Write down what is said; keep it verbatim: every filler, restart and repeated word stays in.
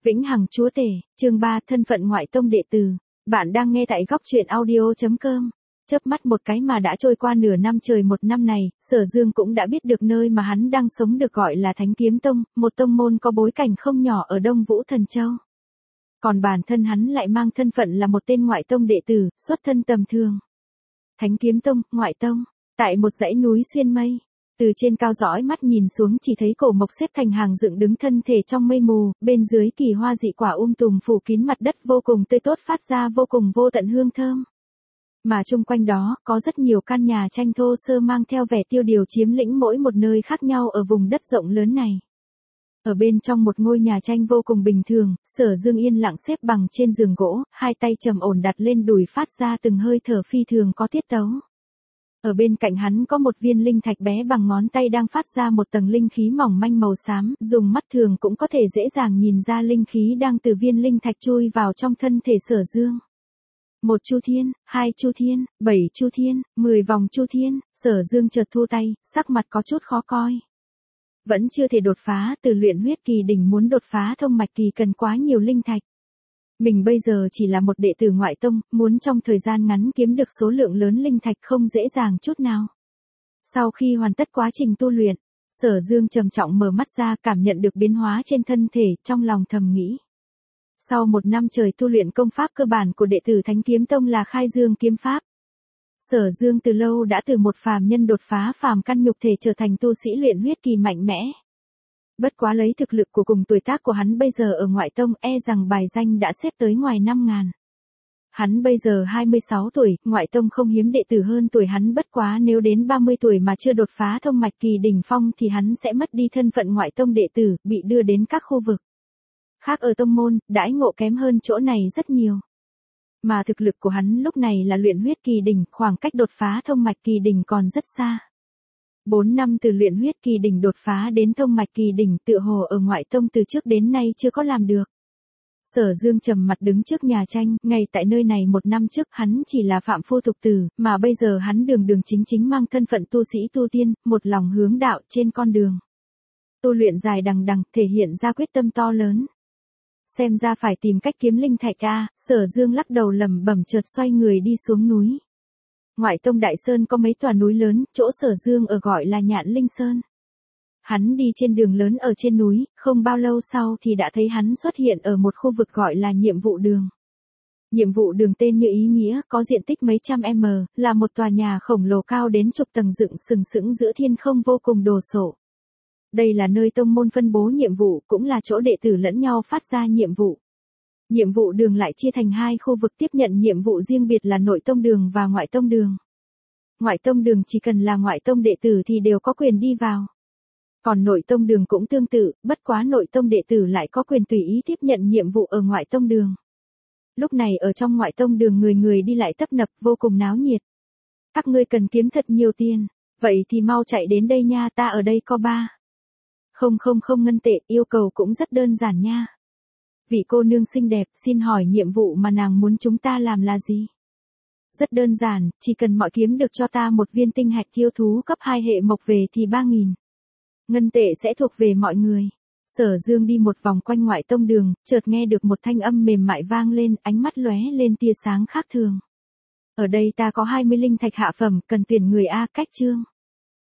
Vĩnh Hằng Chúa Tể, chương ba, thân phận ngoại tông đệ tử. Bạn đang nghe tại góc truyện audio chấm com. Chớp mắt một cái mà đã trôi qua nửa năm trời một năm này, Sở Dương cũng đã biết được nơi mà hắn đang sống được gọi là Thánh Kiếm Tông, một tông môn có bối cảnh không nhỏ ở Đông Vũ Thần Châu. Còn bản thân hắn lại mang thân phận là một tên ngoại tông đệ tử, xuất thân tầm thường. Thánh Kiếm Tông, ngoại tông, tại một dãy núi xuyên mây. Từ trên cao dõi mắt nhìn xuống chỉ thấy cổ mộc xếp thành hàng dựng đứng thân thể trong mây mù, bên dưới kỳ hoa dị quả um tùm phủ kín mặt đất vô cùng tươi tốt phát ra vô cùng vô tận hương thơm. Mà chung quanh đó, có rất nhiều căn nhà tranh thô sơ mang theo vẻ tiêu điều chiếm lĩnh mỗi một nơi khác nhau ở vùng đất rộng lớn này. Ở bên trong một ngôi nhà tranh vô cùng bình thường, Sở Dương yên lặng xếp bằng trên giường gỗ, hai tay trầm ổn đặt lên đùi phát ra từng hơi thở phi thường có tiết tấu. Ở bên cạnh hắn có một viên linh thạch bé bằng ngón tay đang phát ra một tầng linh khí mỏng manh màu xám, dùng mắt thường cũng có thể dễ dàng nhìn ra linh khí đang từ viên linh thạch chui vào trong thân thể Sở Dương. Một chu thiên, hai chu thiên, bảy chu thiên, mười vòng chu thiên, Sở Dương chợt thu tay, sắc mặt có chút khó coi. Vẫn chưa thể đột phá, từ luyện huyết kỳ đỉnh muốn đột phá thông mạch kỳ cần quá nhiều linh thạch. Mình bây giờ chỉ là một đệ tử ngoại tông, muốn trong thời gian ngắn kiếm được số lượng lớn linh thạch không dễ dàng chút nào. Sau khi hoàn tất quá trình tu luyện, Sở Dương trầm trọng mở mắt ra cảm nhận được biến hóa trên thân thể, trong lòng thầm nghĩ. Sau một năm trời tu luyện công pháp cơ bản của đệ tử Thánh Kiếm Tông là Khai Dương Kiếm Pháp. Sở Dương từ lâu đã từ một phàm nhân đột phá phàm căn nhục thể trở thành tu sĩ luyện huyết kỳ mạnh mẽ. Bất quá lấy thực lực của cùng tuổi tác của hắn bây giờ ở ngoại tông e rằng bài danh đã xếp tới ngoài năm ngàn. Hắn bây giờ hai mươi sáu tuổi, ngoại tông không hiếm đệ tử hơn tuổi hắn bất quá nếu đến ba mươi tuổi mà chưa đột phá thông mạch kỳ đỉnh phong thì hắn sẽ mất đi thân phận ngoại tông đệ tử, bị đưa đến các khu vực khác ở tông môn, đãi ngộ kém hơn chỗ này rất nhiều. Mà thực lực của hắn lúc này là luyện huyết kỳ đỉnh, khoảng cách đột phá thông mạch kỳ đỉnh còn rất xa. Bốn năm từ luyện huyết kỳ đỉnh đột phá đến thông mạch kỳ đỉnh tựa hồ ở ngoại tông từ trước đến nay chưa có làm được. Sở Dương trầm mặt đứng trước nhà tranh, ngay tại nơi này một năm trước hắn chỉ là phạm phu tục tử, mà bây giờ hắn đường đường chính chính mang thân phận tu sĩ tu tiên, một lòng hướng đạo trên con đường tu luyện dài đằng đằng, thể hiện ra quyết tâm to lớn. Xem ra phải tìm cách kiếm linh thạch a, Sở Dương lắc đầu lẩm bẩm chợt xoay người đi xuống núi. Ngoại tông Đại Sơn có mấy tòa núi lớn, chỗ Sở Dương ở gọi là Nhạn Linh Sơn. Hắn đi trên đường lớn ở trên núi, không bao lâu sau thì đã thấy hắn xuất hiện ở một khu vực gọi là Nhiệm Vụ Đường. Nhiệm Vụ Đường tên như ý nghĩa, có diện tích mấy trăm m, là một tòa nhà khổng lồ cao đến chục tầng dựng sừng sững giữa thiên không vô cùng đồ sộ. Đây là nơi tông môn phân bố nhiệm vụ, cũng là chỗ đệ tử lẫn nhau phát ra nhiệm vụ. Nhiệm vụ đường lại chia thành hai khu vực tiếp nhận nhiệm vụ riêng biệt là nội tông đường và ngoại tông đường. Ngoại tông đường chỉ cần là ngoại tông đệ tử thì đều có quyền đi vào. Còn nội tông đường cũng tương tự, bất quá nội tông đệ tử lại có quyền tùy ý tiếp nhận nhiệm vụ ở ngoại tông đường. Lúc này ở trong ngoại tông đường người người đi lại tấp nập vô cùng náo nhiệt. Các ngươi cần kiếm thật nhiều tiền, vậy thì mau chạy đến đây nha, ta ở đây có ba. Không không không ngân tệ, yêu cầu cũng rất đơn giản nha. Vị cô nương xinh đẹp, xin hỏi nhiệm vụ mà nàng muốn chúng ta làm là gì? Rất đơn giản, chỉ cần mọi kiếm được cho ta một viên tinh hạch thiêu thú cấp hai hệ mộc về thì ba nghìn. Ngân tệ sẽ thuộc về mọi người. Sở Dương đi một vòng quanh ngoại tông đường, chợt nghe được một thanh âm mềm mại vang lên, ánh mắt lóe lên tia sáng khác thường. Ở đây ta có hai mươi linh thạch hạ phẩm, cần tuyển người A, cách chương.